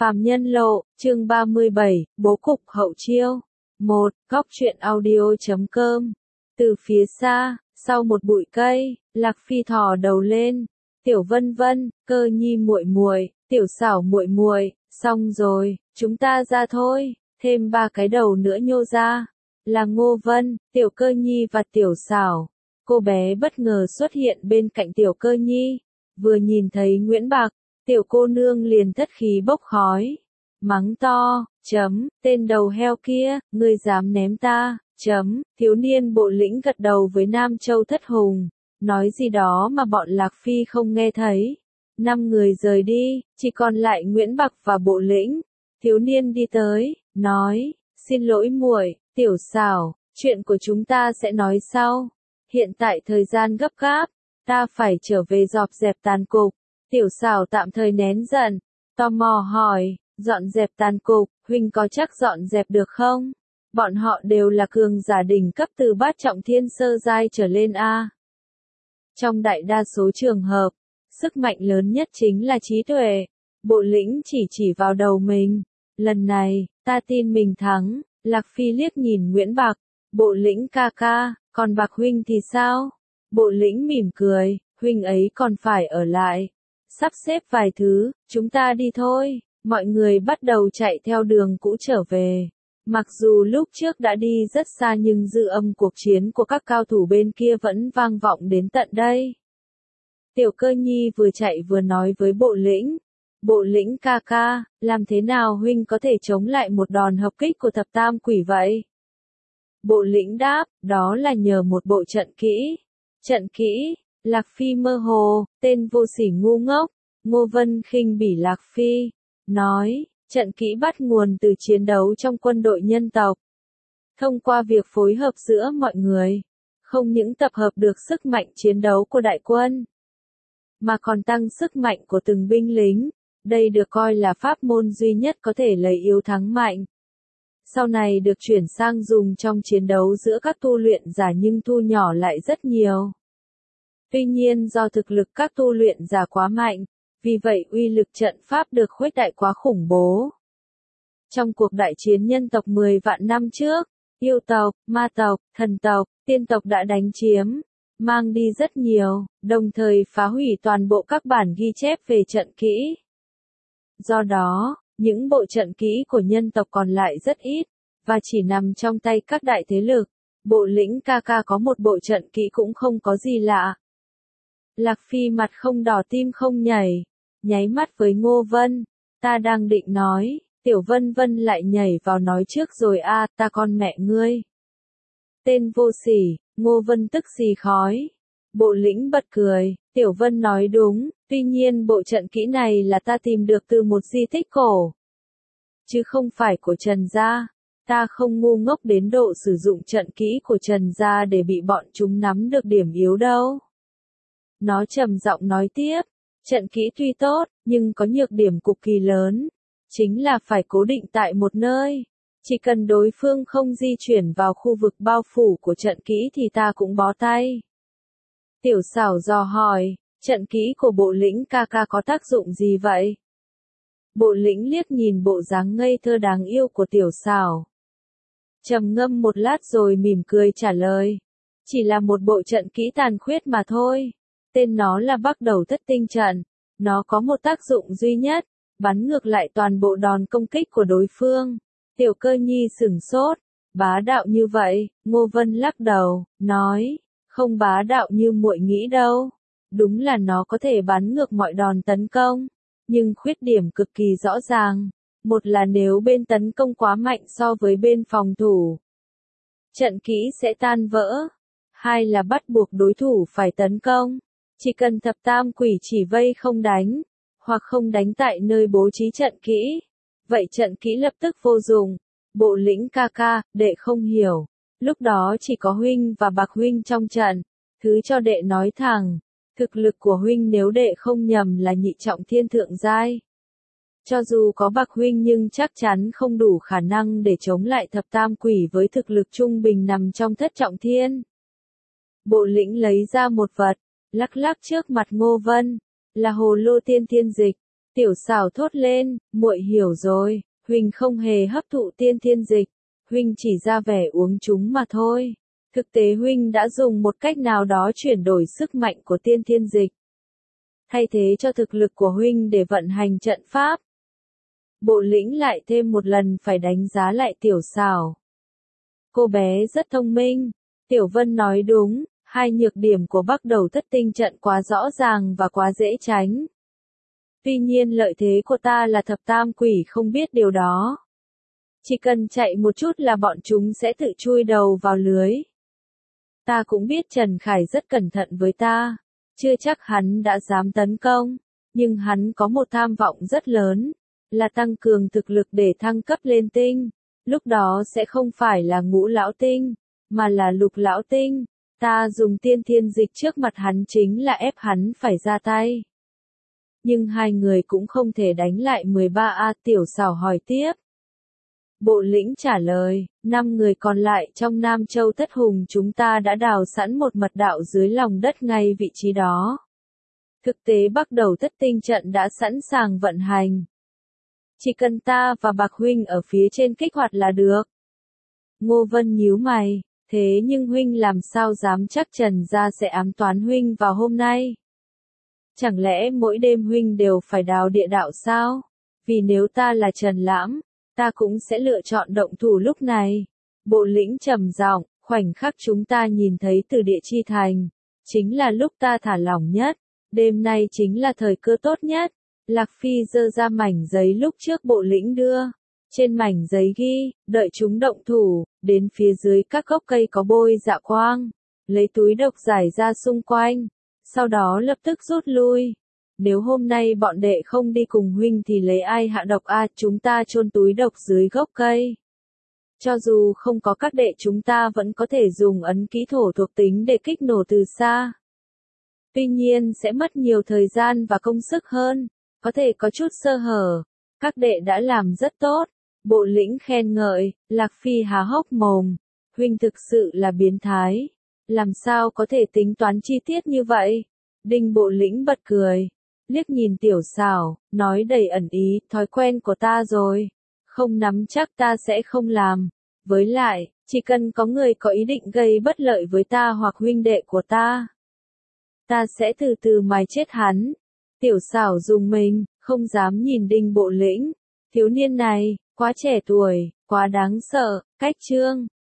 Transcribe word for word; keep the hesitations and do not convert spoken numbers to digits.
Phàm Nhân Lộ, chương ba mươi bảy, bố cục hậu chiêu. một. Góc truyện audio chấm com. Từ phía xa, sau một bụi cây, Lạc Phi thò đầu lên. Tiểu Vân Vân, Cơ Nhi muội muội, Tiểu Xảo muội muội, xong rồi, chúng ta ra thôi. Thêm ba cái đầu nữa nhô ra. Là Ngô Vân, Tiểu Cơ Nhi và Tiểu Xảo. Cô bé bất ngờ xuất hiện bên cạnh Tiểu Cơ Nhi. Vừa nhìn thấy Nguyễn Bạc, tiểu cô nương liền thất khí bốc khói. Mắng to, chấm, tên đầu heo kia, ngươi dám ném ta, chấm, thiếu niên bộ lĩnh gật đầu với Nam Châu Thất Hùng. Nói gì đó mà bọn Lạc Phi không nghe thấy. Năm người rời đi, chỉ còn lại Nguyễn Bạc và bộ lĩnh. Thiếu niên đi tới, nói, xin lỗi muội, Tiểu Xảo, chuyện của chúng ta sẽ nói sau. Hiện tại thời gian gấp gáp, ta phải trở về dọn dẹp tàn cục. Tiểu Xảo tạm thời nén giận, tò mò hỏi, dọn dẹp tàn cục, huynh có chắc dọn dẹp được không? Bọn họ đều là cường giả đỉnh cấp từ bát trọng thiên sơ giai trở lên a. Trong đại đa số trường hợp, sức mạnh lớn nhất chính là trí tuệ. Bộ lĩnh chỉ chỉ vào đầu mình. Lần này, ta tin mình thắng. Lạc Phi liếc nhìn Nguyễn Bạc. Bộ lĩnh ca ca, còn Bạc huynh thì sao? Bộ lĩnh mỉm cười, huynh ấy còn phải ở lại. Sắp xếp vài thứ, chúng ta đi thôi. Mọi người bắt đầu chạy theo đường cũ trở về. Mặc dù lúc trước đã đi rất xa nhưng dư âm cuộc chiến của các cao thủ bên kia vẫn vang vọng đến tận đây. Tiểu Cơ Nhi vừa chạy vừa nói với bộ lĩnh. Bộ lĩnh ca ca, làm thế nào huynh có thể chống lại một đòn hợp kích của thập tam quỷ vậy? Bộ lĩnh đáp, đó là nhờ một bộ trận kỹ. Trận kỹ? Lạc Phi mơ hồ, tên vô sỉ ngu ngốc. Ngô Vân khinh bỉ Lạc Phi, nói, trận kỹ bắt nguồn từ chiến đấu trong quân đội nhân tộc. Thông qua việc phối hợp giữa mọi người, không những tập hợp được sức mạnh chiến đấu của đại quân, mà còn tăng sức mạnh của từng binh lính. Đây được coi là pháp môn duy nhất có thể lấy yếu thắng mạnh. Sau này được chuyển sang dùng trong chiến đấu giữa các tu luyện giả nhưng thu nhỏ lại rất nhiều. Tuy nhiên do thực lực các tu luyện giả quá mạnh, vì vậy uy lực trận pháp được khuếch đại quá khủng bố. Trong cuộc đại chiến nhân tộc mười vạn năm trước, yêu tộc, ma tộc, thần tộc, tiên tộc đã đánh chiếm, mang đi rất nhiều, đồng thời phá hủy toàn bộ các bản ghi chép về trận kỹ. Do đó, những bộ trận kỹ của nhân tộc còn lại rất ít, và chỉ nằm trong tay các đại thế lực. Bộ lĩnh ca ca có một bộ trận kỹ cũng không có gì lạ. Lạc Phi mặt không đỏ tim không nhảy, nháy mắt với Ngô Vân. Ta đang định nói, Tiểu Vân Vân lại nhảy vào nói trước rồi a, à, ta con mẹ ngươi. Tên vô sỉ, Ngô Vân tức xì khói. Bộ lĩnh bật cười, Tiểu Vân nói đúng, tuy nhiên bộ trận kỹ này là ta tìm được từ một di tích cổ. Chứ không phải của Trần Gia. Ta không ngu ngốc đến độ sử dụng trận kỹ của Trần Gia để bị bọn chúng nắm được điểm yếu đâu. Nó trầm giọng nói tiếp, trận kỹ tuy tốt, nhưng có nhược điểm cực kỳ lớn. Chính là phải cố định tại một nơi. Chỉ cần đối phương không di chuyển vào khu vực bao phủ của trận kỹ thì ta cũng bó tay. Tiểu Xảo dò hỏi, trận kỹ của bộ lĩnh ca ca có tác dụng gì vậy? Bộ lĩnh liếc nhìn bộ dáng ngây thơ đáng yêu của Tiểu Xảo. Trầm ngâm một lát rồi mỉm cười trả lời. Chỉ là một bộ trận kỹ tàn khuyết mà thôi. Tên nó là Bắc Đầu Thất Tinh Trận. Nó có một tác dụng duy nhất, bắn ngược lại toàn bộ đòn công kích của đối phương. Tiểu Cơ Nhi sửng sốt. Bá đạo như vậy, Ngô Vân lắc đầu, nói, không bá đạo như muội nghĩ đâu. Đúng là nó có thể bắn ngược mọi đòn tấn công, nhưng khuyết điểm cực kỳ rõ ràng. Một là nếu bên tấn công quá mạnh so với bên phòng thủ, trận kỹ sẽ tan vỡ. Hai là bắt buộc đối thủ phải tấn công. Chỉ cần thập tam quỷ chỉ vây không đánh, hoặc không đánh tại nơi bố trí trận kỹ, vậy trận kỹ lập tức vô dụng. Bộ lĩnh ca ca, đệ không hiểu. Lúc đó chỉ có huynh và Bạc huynh trong trận. Thứ cho đệ nói thẳng, thực lực của huynh nếu đệ không nhầm là nhị trọng thiên thượng giai. Cho dù có Bạc huynh nhưng chắc chắn không đủ khả năng để chống lại thập tam quỷ với thực lực trung bình nằm trong thất trọng thiên. Bộ lĩnh lấy ra một vật, lắc lắc trước mặt Ngô Vân, là hồ lô tiên thiên dịch. Tiểu Sảo thốt lên, muội hiểu rồi, huynh không hề hấp thụ tiên thiên dịch, huynh chỉ ra vẻ uống chúng mà thôi. Thực tế huynh đã dùng một cách nào đó chuyển đổi sức mạnh của tiên thiên dịch, thay thế cho thực lực của huynh để vận hành trận pháp. Bộ lĩnh lại thêm một lần phải đánh giá lại Tiểu Sảo. Cô bé rất thông minh, Tiểu Vân nói đúng, hai nhược điểm của Bắc Đầu Thất Tinh trận quá rõ ràng và quá dễ tránh. Tuy nhiên lợi thế của ta là thập tam quỷ không biết điều đó. Chỉ cần chạy một chút là bọn chúng sẽ tự chui đầu vào lưới. Ta cũng biết Trần Khải rất cẩn thận với ta, chưa chắc hắn đã dám tấn công, nhưng hắn có một tham vọng rất lớn, là tăng cường thực lực để thăng cấp lên tinh. Lúc đó sẽ không phải là ngũ lão tinh, mà là lục lão tinh. Ta dùng tiên thiên dịch trước mặt hắn chính là ép hắn phải ra tay. Nhưng hai người cũng không thể đánh lại mười ba A. Tiểu Sảo hỏi tiếp. Bộ lĩnh trả lời, năm người còn lại trong Nam Châu Thất Hùng chúng ta đã đào sẵn một mật đạo dưới lòng đất ngay vị trí đó. Thực tế Bắc Đầu Thất Tinh trận đã sẵn sàng vận hành. Chỉ cần ta và Bạc huynh ở phía trên kích hoạt là được. Ngô Vân nhíu mày, thế nhưng huynh làm sao dám chắc Trần gia sẽ ám toán huynh vào hôm nay? Chẳng lẽ mỗi đêm huynh đều phải đào địa đạo sao? Vì nếu ta là Trần Lãm, ta cũng sẽ lựa chọn động thủ lúc này. Bộ lĩnh trầm giọng, khoảnh khắc chúng ta nhìn thấy từ địa chi thành, chính là lúc ta thả lỏng nhất, đêm nay chính là thời cơ tốt nhất. Lạc Phi giơ ra mảnh giấy lúc trước bộ lĩnh đưa. Trên mảnh giấy ghi, đợi chúng động thủ, đến phía dưới các gốc cây có bôi dạ quang, lấy túi độc giải ra xung quanh, sau đó lập tức rút lui. Nếu hôm nay bọn đệ không đi cùng huynh thì lấy ai hạ độc a? À, chúng ta chôn túi độc dưới gốc cây. Cho dù không có các đệ chúng ta vẫn có thể dùng ấn ký thổ thuộc tính để kích nổ từ xa. Tuy nhiên sẽ mất nhiều thời gian và công sức hơn, có thể có chút sơ hở. Các đệ đã làm rất tốt. Bộ lĩnh khen ngợi, Lạc Phi há hốc mồm. Huynh thực sự là biến thái. Làm sao có thể tính toán chi tiết như vậy? Đinh bộ lĩnh bật cười. Liếc nhìn Tiểu Sảo, nói đầy ẩn ý, thói quen của ta rồi. Không nắm chắc ta sẽ không làm. Với lại, chỉ cần có người có ý định gây bất lợi với ta hoặc huynh đệ của ta, ta sẽ từ từ mài chết hắn. Tiểu Sảo dùng mình, không dám nhìn Đinh bộ lĩnh. Thiếu niên này, quá trẻ tuổi, quá đáng sợ. Cách chương